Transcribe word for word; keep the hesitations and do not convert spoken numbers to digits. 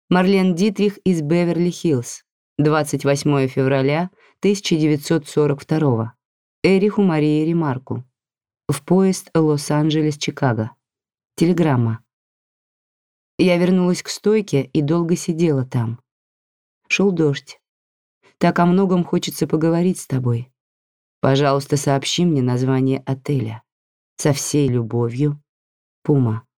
Марлен Дитрих из Беверли-Хиллз. двадцать восьмое февраля тысяча девятьсот сорок второго. Эриху Марии Ремарку. В поезд Лос-Анджелес-Чикаго. Телеграмма. Я вернулась к стойке и долго сидела там. Шел дождь. Так о многом хочется поговорить с тобой. Пожалуйста, сообщи мне название отеля. Со всей любовью, Пума.